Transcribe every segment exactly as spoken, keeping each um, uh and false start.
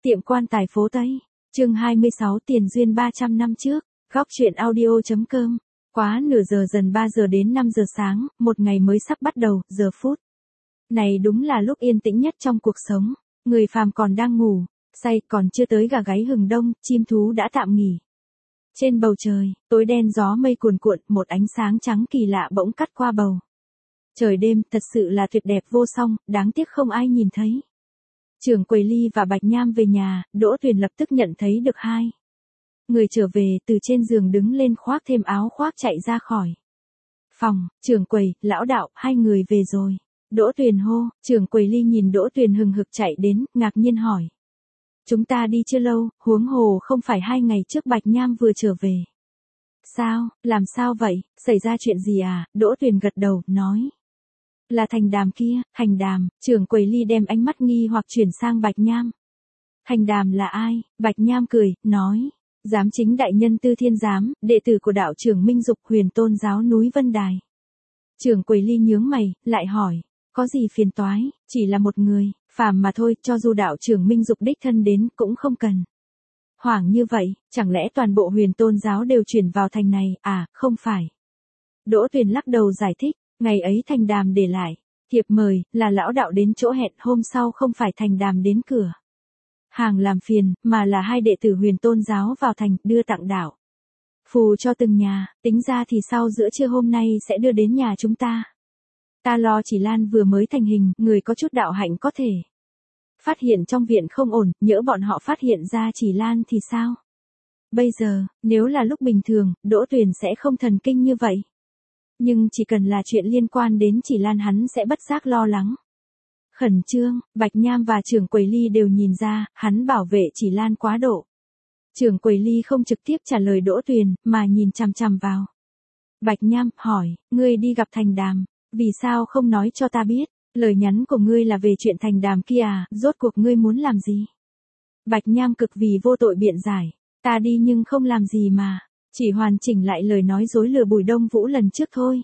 Tiệm quan tài phố Tây, chương hai mươi sáu tiền duyên ba trăm năm trước, góc truyện audio.com. Quá nửa giờ dần ba giờ đến năm giờ sáng, một ngày mới sắp bắt đầu, giờ phút. Này đúng là lúc yên tĩnh nhất trong cuộc sống, người phàm còn đang ngủ, say còn chưa tới gà gáy hừng đông, chim thú đã tạm nghỉ. Trên bầu trời, tối đen gió mây cuồn cuộn, một ánh sáng trắng kỳ lạ bỗng cắt qua bầu. Trời đêm thật sự là tuyệt đẹp vô song, đáng tiếc không ai nhìn thấy. Trưởng quầy Ly và Bạch Nham về nhà, Đỗ Tuyền lập tức nhận thấy được hai người trở về, từ trên giường đứng lên khoác thêm áo khoác chạy ra khỏi phòng. Trưởng quầy, lão đạo, hai người về rồi. Đỗ Tuyền hô. Trưởng quầy Ly nhìn Đỗ Tuyền hừng hực chạy đến, ngạc nhiên hỏi. Chúng ta đi chưa lâu, huống hồ không phải hai ngày trước Bạch Nham vừa trở về. Sao, làm sao vậy, xảy ra chuyện gì à? Đỗ Tuyền gật đầu, nói. Là Thành Đàm kia. Thành Đàm. Trưởng quầy Ly đem ánh mắt nghi hoặc chuyển sang Bạch Nham. Thành Đàm là ai? Bạch Nham cười, nói. Giám chính đại nhân Tư Thiên Giám, đệ tử của đạo trưởng Minh Dục, Huyền Tôn giáo núi Vân Đài. Trưởng quầy Ly nhướng mày, lại hỏi. Có gì phiền toái? Chỉ là một người phàm mà thôi, cho dù đạo trưởng Minh Dục đích thân đến cũng không cần hoảng như vậy. Chẳng lẽ toàn bộ Huyền Tôn giáo đều chuyển vào thành này? À, không phải. Đỗ Tuyền lắc đầu giải thích. Ngày ấy Thành Đàm để lại thiệp mời, là lão đạo đến chỗ hẹn, hôm sau không phải Thành Đàm đến cửa hàng làm phiền, mà là hai đệ tử Huyền Tôn giáo vào thành, đưa tặng đạo phù cho từng nhà, tính ra thì sau giữa trưa hôm nay sẽ đưa đến nhà chúng ta. Ta lo Chỉ Lan vừa mới thành hình, người có chút đạo hạnh có thể phát hiện trong viện không ổn, nhỡ bọn họ phát hiện ra Chỉ Lan thì sao? Bây giờ, nếu là lúc bình thường, Đỗ Tuyền sẽ không thần kinh như vậy. Nhưng chỉ cần là chuyện liên quan đến Chỉ Lan hắn sẽ bất giác lo lắng. Khẩn trương, Bạch Nham và trưởng quầy Ly đều nhìn ra, hắn bảo vệ Chỉ Lan quá độ. Trưởng quầy Ly không trực tiếp trả lời Đỗ Tuyền, mà nhìn chằm chằm vào. Bạch Nham, hỏi, ngươi đi gặp Thành Đàm, vì sao không nói cho ta biết, lời nhắn của ngươi là về chuyện Thành Đàm kia à, rốt cuộc ngươi muốn làm gì? Bạch Nham cực vì vô tội biện giải, ta đi nhưng không làm gì mà. Chỉ hoàn chỉnh lại lời nói dối lừa Bùi Đông Vũ lần trước thôi.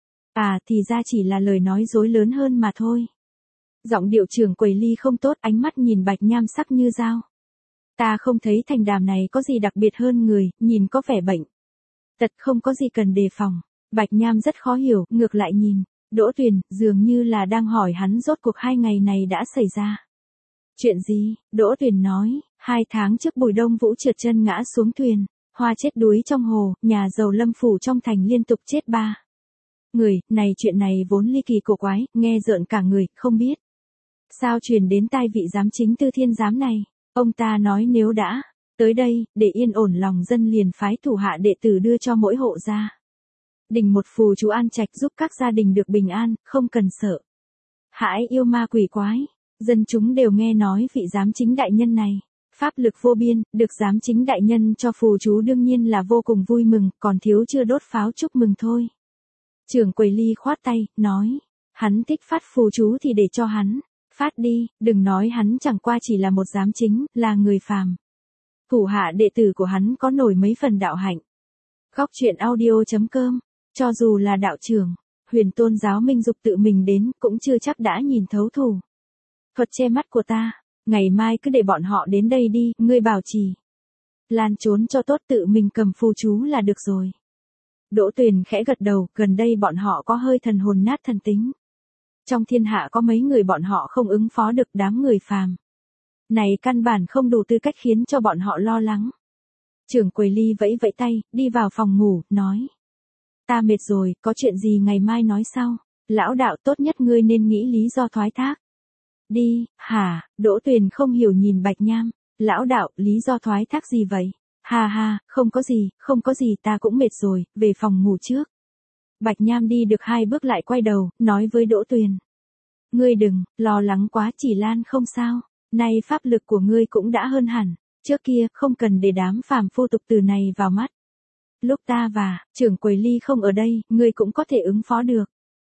À, thì ra chỉ là lời nói dối lớn hơn mà thôi. Giọng điệu trưởng quầy Ly không tốt, ánh mắt nhìn Bạch Nham sắc như dao. Ta không thấy Thành Đàm này có gì đặc biệt hơn người, nhìn có vẻ bệnh tật, không có gì cần đề phòng. Bạch Nham rất khó hiểu, ngược lại nhìn Đỗ Tuyền, dường như là đang hỏi hắn rốt cuộc hai ngày này đã xảy ra chuyện gì. Đỗ Tuyền nói, hai tháng trước Bùi Đông Vũ trượt chân ngã xuống thuyền. Hoa chết đuối trong hồ, nhà giàu Lâm phủ trong thành liên tục chết ba người. Này chuyện này vốn ly kỳ cổ quái, nghe rợn cả người, không biết sao truyền đến tai vị giám chính Tư Thiên Giám này. Ông ta nói nếu đã tới đây, để yên ổn lòng dân liền phái thủ hạ đệ tử đưa cho mỗi hộ gia đình một phù chú an trạch, giúp các gia đình được bình an, không cần sợ hãi yêu ma quỷ quái. Dân chúng đều nghe nói vị giám chính đại nhân này pháp lực vô biên, được giám chính đại nhân cho phù chú đương nhiên là vô cùng vui mừng, còn thiếu chưa đốt pháo chúc mừng thôi. Trưởng quầy Ly khoát tay, nói, hắn thích phát phù chú thì để cho hắn phát đi, đừng nói hắn chẳng qua chỉ là một giám chính, là người phàm. Thủ hạ đệ tử của hắn có nổi mấy phần đạo hạnh. Góc truyện audio.com, cho dù là đạo trưởng, Huyền Tôn giáo Minh Dục tự mình đến, cũng chưa chắc đã nhìn thấu thủ thuật che mắt của ta. Ngày mai cứ để bọn họ đến đây đi, ngươi bảo Chỉ Lan trốn cho tốt, tự mình cầm phù chú là được rồi. Đỗ Tuyền khẽ gật đầu, gần đây bọn họ có hơi thần hồn nát thần tính. Trong thiên hạ có mấy người bọn họ không ứng phó được, đám người phàm này căn bản không đủ tư cách khiến cho bọn họ lo lắng. Trưởng quầy Ly vẫy vẫy tay, đi vào phòng ngủ, nói. Ta mệt rồi, có chuyện gì ngày mai nói sau. Lão đạo, tốt nhất ngươi nên nghĩ lý do thoái thác. Đi, hả? Đỗ Tuyền không hiểu nhìn Bạch Nham. Lão đạo, lý do thoái thác gì vậy? Ha ha, không có gì, không có gì, ta cũng mệt rồi, về phòng ngủ trước. Bạch Nham đi được hai bước lại quay đầu, nói với Đỗ Tuyền. Ngươi đừng lo lắng quá, Chỉ Lan không sao. Nay pháp lực của ngươi cũng đã hơn hẳn. Trước kia, không cần để đám phàm phu tục từ này vào mắt. Lúc ta và trưởng quầy Ly không ở đây, ngươi cũng có thể ứng phó được.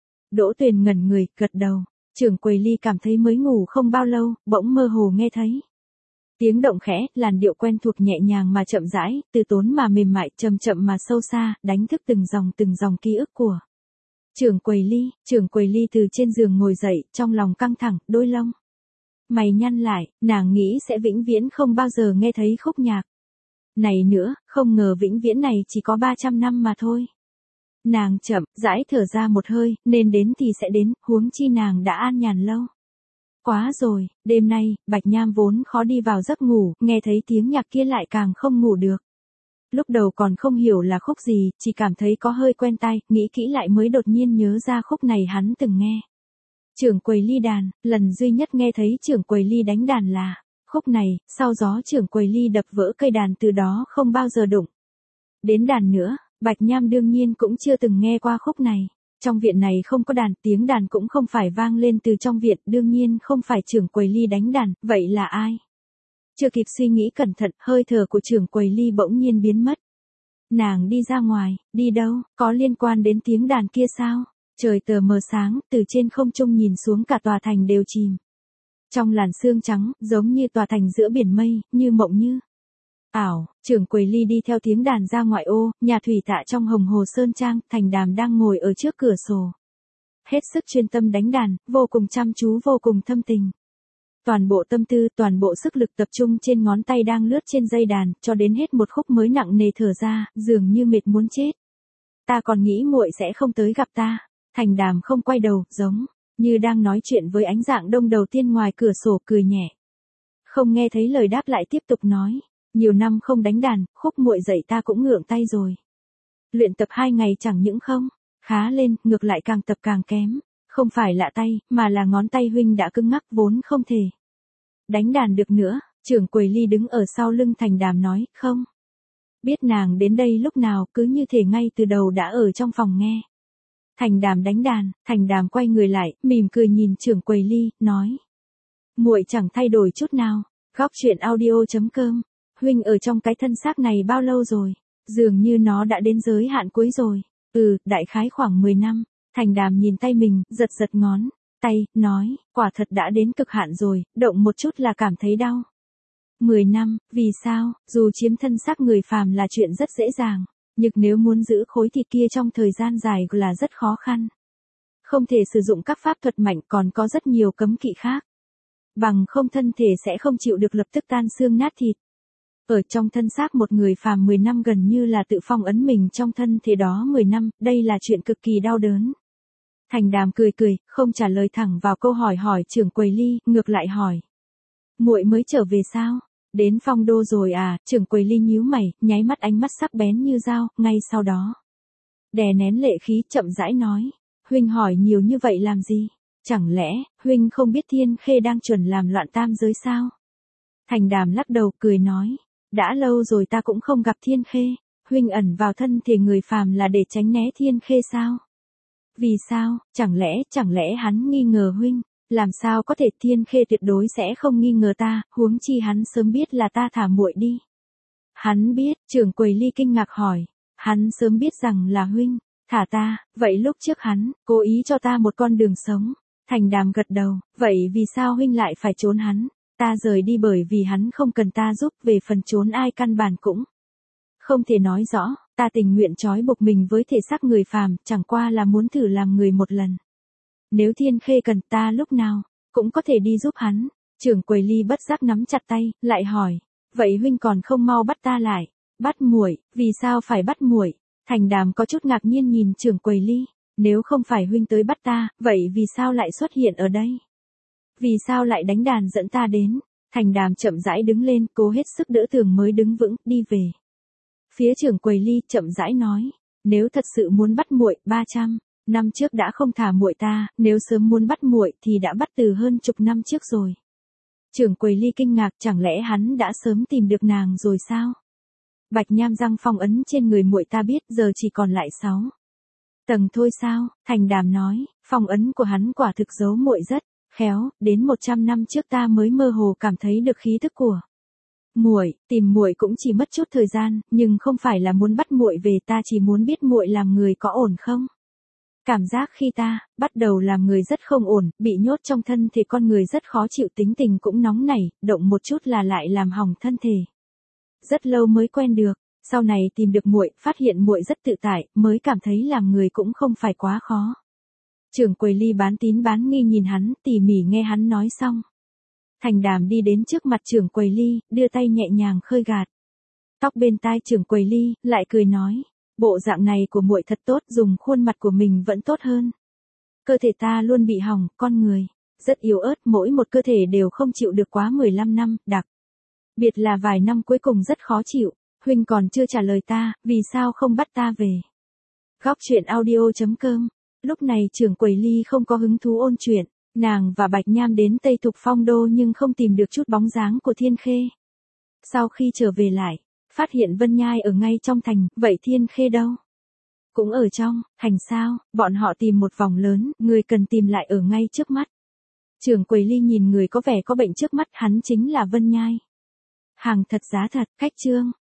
Đỗ Tuyền ngẩn người, gật đầu. Trưởng quầy Ly cảm thấy mới ngủ không bao lâu, bỗng mơ hồ nghe thấy tiếng động khẽ, làn điệu quen thuộc nhẹ nhàng mà chậm rãi, từ tốn mà mềm mại, chậm chậm mà sâu xa, đánh thức từng dòng từng dòng ký ức của trưởng quầy Ly. Trưởng quầy Ly từ trên giường ngồi dậy, trong lòng căng thẳng, đôi lông Mày nhăn lại, nàng nghĩ sẽ vĩnh viễn không bao giờ nghe thấy khúc nhạc này nữa, không ngờ vĩnh viễn này chỉ có ba trăm năm mà thôi. Nàng chậm, rãi thở ra một hơi, nên đến thì sẽ đến, huống chi nàng đã an nhàn lâu. Quá rồi, đêm nay, Bạch Nham vốn khó đi vào giấc ngủ, nghe thấy tiếng nhạc kia lại càng không ngủ được. Lúc đầu còn không hiểu là khúc gì, chỉ cảm thấy có hơi quen tai, nghĩ kỹ lại mới đột nhiên nhớ ra khúc này hắn từng nghe. Trưởng quầy ly đàn, lần duy nhất nghe thấy trưởng quầy ly đánh đàn là khúc này, sau gió trưởng quầy ly đập vỡ cây đàn từ đó không bao giờ đụng đến đàn nữa. Bạch Nham đương nhiên cũng chưa từng nghe qua khúc này. Trong viện này không có đàn, tiếng đàn cũng không phải vang lên từ trong viện, đương nhiên không phải trưởng quầy ly đánh đàn, vậy là ai? Chưa kịp suy nghĩ cẩn thận, hơi thở của trưởng quầy ly bỗng nhiên biến mất. Nàng đi ra ngoài, đi đâu, có liên quan đến tiếng đàn kia sao? Trời tờ mờ sáng, từ trên không trung nhìn xuống cả tòa thành đều chìm trong làn sương trắng, giống như tòa thành giữa biển mây, như mộng như ảo. Trưởng quầy ly đi theo tiếng đàn ra ngoại ô, nhà thủy tạ trong Hồng Hồ Sơn Trang, Thành Đàm đang ngồi ở trước cửa sổ. Hết sức chuyên tâm đánh đàn, vô cùng chăm chú, vô cùng thâm tình. Toàn bộ tâm tư, toàn bộ sức lực tập trung trên ngón tay đang lướt trên dây đàn, cho đến hết một khúc mới nặng nề thở ra, dường như mệt muốn chết. Ta còn nghĩ muội sẽ không tới gặp ta. Thành Đàm không quay đầu, giống như đang nói chuyện với ánh dạng đông đầu tiên ngoài cửa sổ, cười nhẹ. Không nghe thấy lời đáp lại tiếp tục nói. Nhiều năm không đánh đàn, khúc muội dạy ta cũng ngượng tay rồi. Luyện tập hai ngày chẳng những không khá lên, ngược lại càng tập càng kém. Không phải lạ tay, mà là ngón tay huynh đã cứng ngắc vốn không thể đánh đàn được nữa. Trưởng quầy ly đứng ở sau lưng Thành Đàm nói, không biết nàng đến đây lúc nào, cứ như thể ngay từ đầu đã ở trong phòng nghe Thành Đàm đánh đàn. Thành Đàm quay người lại, mỉm cười nhìn trưởng quầy ly, nói, muội chẳng thay đổi chút nào. Góc truyện audio chấm com. Huynh ở trong cái thân xác này bao lâu rồi? Dường như nó đã đến giới hạn cuối rồi. Ừ, đại khái khoảng mười năm. Thành Đàm nhìn tay mình, giật giật ngón tay, nói, quả thật đã đến cực hạn rồi, động một chút là cảm thấy đau. mười năm, vì sao? Dù chiếm thân xác người phàm là chuyện rất dễ dàng, nhưng nếu muốn giữ khối thịt kia trong thời gian dài là rất khó khăn. Không thể sử dụng các pháp thuật mạnh, còn có rất nhiều cấm kỵ khác. Bằng không thân thể sẽ không chịu được, lập tức tan xương nát thịt. Ở trong thân xác một người phàm mười năm gần như là tự phong ấn mình trong thân thể đó mười năm, đây là chuyện cực kỳ đau đớn. Thành Đàm cười cười, không trả lời thẳng vào câu hỏi hỏi trưởng quầy ly, ngược lại hỏi. Muội mới trở về sao? Đến Phong Đô rồi à? Trưởng quầy ly nhíu mày, nháy mắt ánh mắt sắc bén như dao, ngay sau đó đè nén lệ khí, chậm rãi nói. Huynh hỏi nhiều như vậy làm gì? Chẳng lẽ, huynh không biết Thiên Khê đang chuẩn làm loạn tam giới sao? Thành Đàm lắc đầu cười nói. Đã lâu rồi ta cũng không gặp Thiên Khê. Huynh ẩn vào thân thể người phàm là để tránh né Thiên Khê sao? Vì sao? Chẳng lẽ, chẳng lẽ hắn nghi ngờ huynh? Làm sao có thể? Thiên Khê tuyệt đối sẽ không nghi ngờ ta, huống chi hắn sớm biết là ta thả muội đi. Hắn biết? Trưởng quầy ly kinh ngạc hỏi. Hắn sớm biết rằng là huynh thả ta, vậy lúc trước hắn cố ý cho ta một con đường sống. Thành Đàm gật đầu, vậy vì sao huynh lại phải trốn hắn? Ta rời đi bởi vì hắn không cần ta giúp, về phần trốn ai căn bản cũng không thể nói rõ. Ta tình nguyện trói buộc mình với thể xác người phàm, chẳng qua là muốn thử làm người một lần. Nếu Thiên Khê cần ta lúc nào cũng có thể đi giúp hắn. Trưởng quầy ly bất giác nắm chặt tay, lại hỏi, vậy huynh còn không mau bắt ta lại? Bắt muội? Vì sao phải bắt muội? Thành Đàm có chút ngạc nhiên nhìn trưởng quầy ly. Nếu không phải huynh tới bắt ta, vậy vì sao lại xuất hiện ở đây? Vì sao lại đánh đàn dẫn ta đến? Thành Đàm chậm rãi đứng lên, cố hết sức đỡ tường mới đứng vững, đi về phía trưởng quầy ly, chậm rãi nói, nếu thật sự muốn bắt muội, ba trăm năm trước đã không thả muội ta, nếu sớm muốn bắt muội thì đã bắt từ hơn chục năm trước rồi. Trưởng quầy ly kinh ngạc, chẳng lẽ hắn đã sớm tìm được nàng rồi sao? Bạch Nham răng phong ấn trên người muội ta biết, giờ chỉ còn lại sáu tầng thôi sao? Thành Đàm nói, phong ấn của hắn quả thực giấu muội rất khéo, đến một trăm năm trước ta mới mơ hồ cảm thấy được khí thức của muội, tìm muội cũng chỉ mất chút thời gian, nhưng không phải là muốn bắt muội về, ta chỉ muốn biết muội làm người có ổn không? Cảm giác khi ta bắt đầu làm người rất không ổn, bị nhốt trong thân thể con người rất khó chịu, tính tình cũng nóng nảy, động một chút là lại làm hỏng thân thể. Rất lâu mới quen được, sau này tìm được muội, phát hiện muội rất tự tại, mới cảm thấy làm người cũng không phải quá khó. Trưởng quầy ly bán tín bán nghi nhìn hắn, tỉ mỉ nghe hắn nói xong. Thành Đàm đi đến trước mặt trưởng quầy Ly, đưa tay nhẹ nhàng khơi gạt tóc bên tai trưởng quầy Ly, lại cười nói, bộ dạng này của muội thật tốt, dùng khuôn mặt của mình vẫn tốt hơn. Cơ thể ta luôn bị hỏng, con người rất yếu ớt, mỗi một cơ thể đều không chịu được quá mười lăm năm, đặc biệt là vài năm cuối cùng rất khó chịu. Huynh còn chưa trả lời ta, vì sao không bắt ta về? Góc truyện audio chấm com. Lúc này trưởng quầy Ly không có hứng thú ôn chuyện, nàng và Bạch Nham đến Tây Thục Phong Đô nhưng không tìm được chút bóng dáng của Thiên Khê. Sau khi trở về lại, phát hiện Vân Nhai ở ngay trong thành, vậy Thiên Khê đâu? Cũng ở trong thành sao? Bọn họ tìm một vòng lớn, người cần tìm lại ở ngay trước mắt. Trưởng quầy Ly nhìn người có vẻ có bệnh trước mắt, hắn chính là Vân Nhai. Hàng thật giá thật, cách chương